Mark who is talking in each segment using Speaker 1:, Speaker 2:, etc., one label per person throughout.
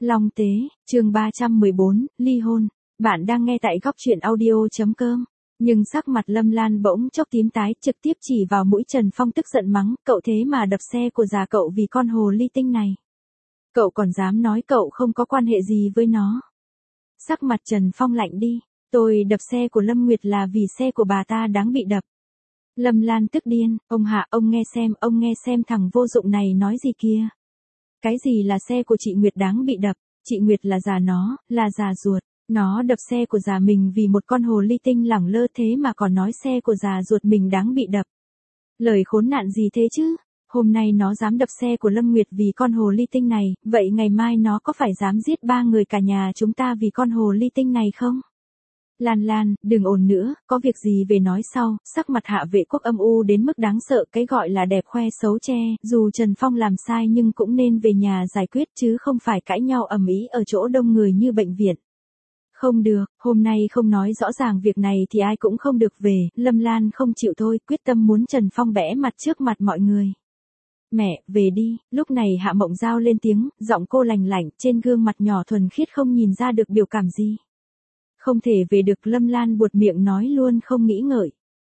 Speaker 1: Long Tế, chương 314, ly hôn. Bạn đang nghe tại góc truyện audio.com. Nhưng sắc mặt Lâm Lan bỗng chốc tím tái, trực tiếp chỉ vào mũi Trần Phong tức giận mắng, cậu thế mà đập xe của già cậu vì con hồ ly tinh này. Cậu còn dám nói cậu không có quan hệ gì với nó. Sắc mặt Trần Phong lạnh đi, tôi đập xe của Lâm Nguyệt là vì xe của bà ta đáng bị đập. Lâm Lan tức điên, ông Hạ, ông nghe xem thằng vô dụng này nói gì kia. Cái gì là xe của chị Nguyệt đáng bị đập, chị Nguyệt là già nó, là già ruột, nó đập xe của già mình vì một con hồ ly tinh lẳng lơ thế mà còn nói xe của già ruột mình đáng bị đập. Lời khốn nạn gì thế chứ, hôm nay nó dám đập xe của Lâm Nguyệt vì con hồ ly tinh này, vậy ngày mai nó có phải dám giết 3 người cả nhà chúng ta vì con hồ ly tinh này không? Lan, đừng ồn nữa, có việc gì về nói sau. Sắc mặt Hạ Vệ Quốc âm u đến mức đáng sợ, cái gọi là đẹp khoe xấu che, dù Trần Phong làm sai nhưng cũng nên về nhà giải quyết chứ không phải cãi nhau ầm ĩ ở chỗ đông người như bệnh viện. Không được, hôm nay không nói rõ ràng việc này thì ai cũng không được về. Lâm Lan không chịu thôi, quyết tâm muốn Trần Phong bẽ mặt trước mặt mọi người. Mẹ, về đi. Lúc này Hạ Mộng Giao lên tiếng, giọng cô lành lạnh, trên gương mặt nhỏ thuần khiết không nhìn ra được biểu cảm gì. Không thể về được, Lâm Lan buột miệng nói luôn không nghĩ ngợi.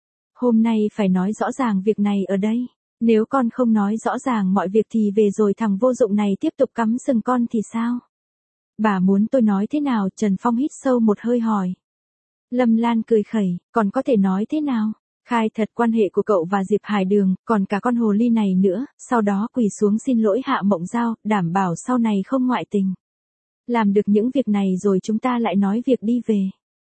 Speaker 1: Hôm nay phải nói rõ ràng việc này ở đây. Nếu con không nói rõ ràng mọi việc thì về rồi thằng vô dụng này tiếp tục cắm sừng con thì sao? Bà muốn tôi nói thế nào? Trần Phong hít sâu một hơi hỏi. Lâm Lan cười khẩy, còn có thể nói thế nào? Khai thật quan hệ của cậu và Diệp Hải Đường, còn cả con hồ ly này nữa, sau đó quỳ xuống xin lỗi Hạ Mộng Giao, đảm bảo sau này không ngoại tình. Làm được những việc này rồi chúng ta lại nói việc đi về.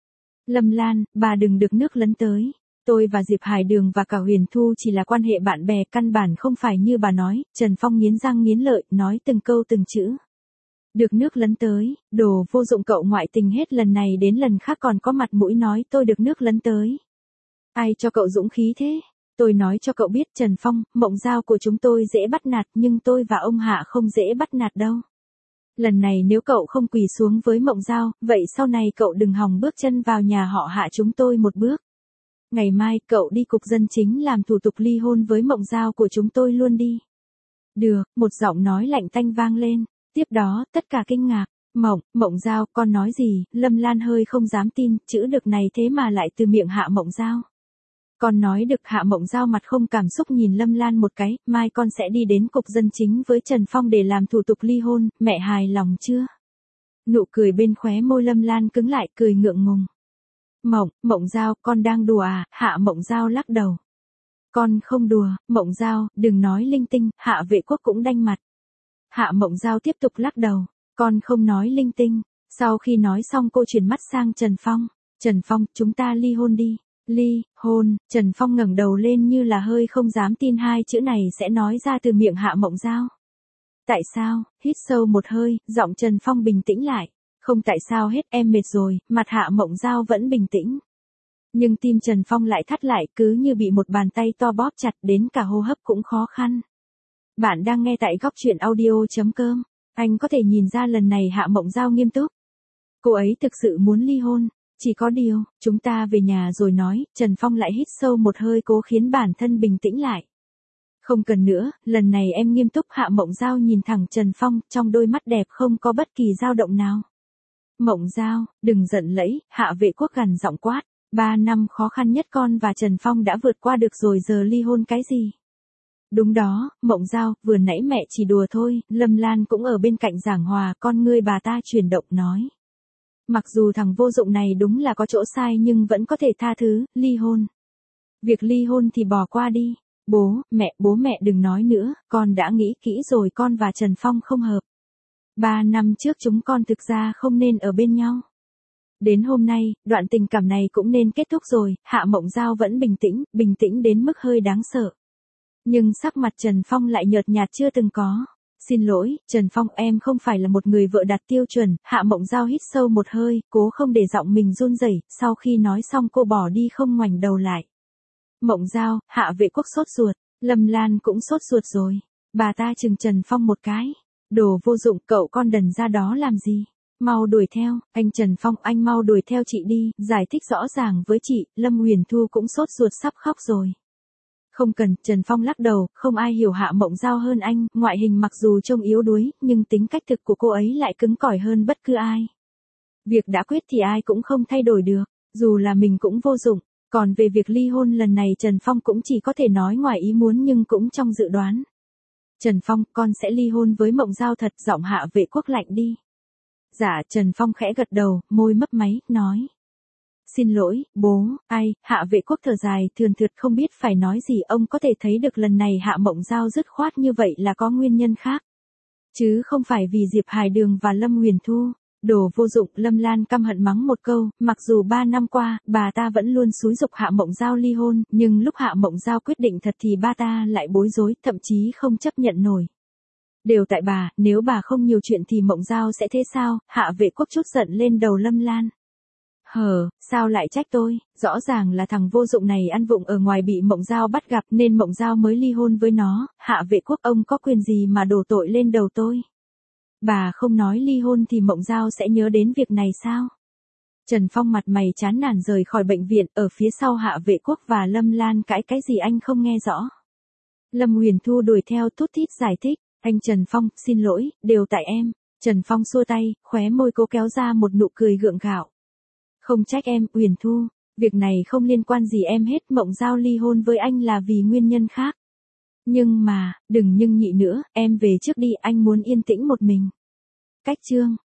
Speaker 1: Lâm Lan, bà đừng được nước lấn tới. Tôi và Diệp Hải Đường và cả Huyền Thu chỉ là quan hệ bạn bè, căn bản không phải như bà nói. Trần Phong nghiến răng nghiến lợi, nói từng câu từng chữ. Được nước lấn tới, đồ vô dụng, cậu ngoại tình hết lần này đến lần khác còn có mặt mũi nói tôi được nước lấn tới. Ai cho cậu dũng khí thế? Tôi nói cho cậu biết Trần Phong, Mộng Giao của chúng tôi dễ bắt nạt nhưng tôi và ông Hạ không dễ bắt nạt đâu. Lần này nếu cậu không quỳ xuống với Mộng Giao, vậy sau này cậu đừng hòng bước chân vào nhà họ Hạ chúng tôi một bước. Ngày mai cậu đi cục dân chính làm thủ tục ly hôn với Mộng Giao của chúng tôi luôn đi. Được, một giọng nói lạnh tanh vang lên. Tiếp đó, tất cả kinh ngạc. Mộng Giao, con nói gì? Lâm Lan hơi không dám tin, chữ được này thế mà lại từ miệng Hạ Mộng Giao. Con nói được. Hạ Mộng Giao mặt không cảm xúc nhìn Lâm Lan một cái, mai con sẽ đi đến cục dân chính với Trần Phong để làm thủ tục ly hôn, mẹ hài lòng chưa? Nụ cười bên khóe môi Lâm Lan cứng lại, cười ngượng ngùng. Mộng Giao, con đang đùa à? Hạ Mộng Giao lắc đầu. Con không đùa, Mộng Giao, đừng nói linh tinh. Hạ Vệ Quốc cũng đanh mặt. Hạ Mộng Giao tiếp tục lắc đầu. Con không nói linh tinh. Sau khi nói xong cô chuyển mắt sang Trần Phong. Trần Phong, chúng ta ly hôn đi. Ly hôn. Trần Phong ngẩng đầu lên như là hơi không dám tin hai chữ này sẽ nói ra từ miệng Hạ Mộng Giao. Tại sao? Hít sâu một hơi, giọng Trần Phong bình tĩnh lại. Không tại sao hết, em mệt rồi. Mặt Hạ Mộng Giao vẫn bình tĩnh. Nhưng tim Trần Phong lại thắt lại, cứ như bị một bàn tay to bóp chặt, đến cả hô hấp cũng khó khăn. Bạn đang nghe tại góc truyện audio.com. Anh có thể nhìn ra lần này Hạ Mộng Giao nghiêm túc. Cô ấy thực sự muốn ly hôn. Chỉ có điều, chúng ta về nhà rồi nói. Trần Phong lại hít sâu một hơi cố khiến bản thân bình tĩnh lại. Không cần nữa, lần này em nghiêm túc. Hạ Mộng Giao nhìn thẳng Trần Phong, trong đôi mắt đẹp không có bất kỳ dao động nào. Mộng Giao, đừng giận lẫy. Hạ Vệ Quốc gằn giọng quát. 3 năm khó khăn nhất con và Trần Phong đã vượt qua được rồi, giờ ly hôn cái gì? Đúng đó, Mộng Giao, vừa nãy mẹ chỉ đùa thôi. Lâm Lan cũng ở bên cạnh giảng hòa, con ngươi bà ta chuyển động nói. Mặc dù thằng vô dụng này đúng là có chỗ sai nhưng vẫn có thể tha thứ, ly hôn. Việc ly hôn thì bỏ qua đi. Bố mẹ đừng nói nữa, con đã nghĩ kỹ rồi, con và Trần Phong không hợp. 3 năm trước chúng con thực ra không nên ở bên nhau. Đến hôm nay, đoạn tình cảm này cũng nên kết thúc rồi. Hạ Mộng Giao vẫn bình tĩnh đến mức hơi đáng sợ. Nhưng sắc mặt Trần Phong lại nhợt nhạt chưa từng có. Xin lỗi, Trần Phong, em không phải là một người vợ đạt tiêu chuẩn. Hạ Mộng Giao hít sâu một hơi, cố không để giọng mình run rẩy. Sau khi nói xong cô bỏ đi không ngoảnh đầu lại. Mộng Giao, Hạ Vệ Quốc sốt ruột. Lâm Lan cũng sốt ruột rồi. Bà ta chừng Trần Phong một cái. Đồ vô dụng, cậu con đần ra đó làm gì? Mau đuổi theo, anh Trần Phong, anh mau đuổi theo chị đi, giải thích rõ ràng với chị. Lâm Huyền Thu cũng sốt ruột sắp khóc rồi. Không cần, Trần Phong lắc đầu, không ai hiểu Hạ Mộng Giao hơn anh, ngoại hình mặc dù trông yếu đuối, nhưng tính cách thực của cô ấy lại cứng cỏi hơn bất cứ ai. Việc đã quyết thì ai cũng không thay đổi được, dù là mình cũng vô dụng. Còn về việc ly hôn lần này Trần Phong cũng chỉ có thể nói ngoài ý muốn nhưng cũng trong dự đoán. Trần Phong, con sẽ ly hôn với Mộng Giao thật, giọng Hạ Vệ Quốc lạnh đi. Dạ, Trần Phong khẽ gật đầu, môi mấp máy, nói. Xin lỗi, bố, ai, Hạ Vệ Quốc thở dài, thườn thượt không biết phải nói gì, ông có thể thấy được lần này Hạ Mộng Giao dứt khoát như vậy là có nguyên nhân khác. Chứ không phải vì Diệp Hải Đường và Lâm Huyền Thu. Đồ vô dụng, Lâm Lan căm hận mắng một câu, mặc dù 3 năm qua, bà ta vẫn luôn xúi giục Hạ Mộng Giao ly hôn, nhưng lúc Hạ Mộng Giao quyết định thật thì ba ta lại bối rối, thậm chí không chấp nhận nổi. Đều tại bà, nếu bà không nhiều chuyện thì Mộng Giao sẽ thế sao? Hạ Vệ Quốc trút giận lên đầu Lâm Lan. Sao lại trách tôi, rõ ràng là thằng vô dụng này ăn vụng ở ngoài bị Mộng Giao bắt gặp nên Mộng Giao mới ly hôn với nó, Hạ Vệ Quốc ông có quyền gì mà đổ tội lên đầu tôi? Bà không nói ly hôn thì Mộng Giao sẽ nhớ đến việc này sao? Trần Phong mặt mày chán nản rời khỏi bệnh viện, ở phía sau Hạ Vệ Quốc và Lâm Lan cãi cái gì anh không nghe rõ. Lâm Huyền Thu đuổi theo thút thít giải thích, anh Trần Phong, xin lỗi, đều tại em. Trần Phong xua tay, khóe môi cố kéo ra một nụ cười gượng gạo. Không trách em, Huyền Thu, việc này không liên quan gì em hết, Mộng Giao ly hôn với anh là vì nguyên nhân khác. Nhưng mà, đừng nhưng nhị nữa, em về trước đi, anh muốn yên tĩnh một mình. Cách chương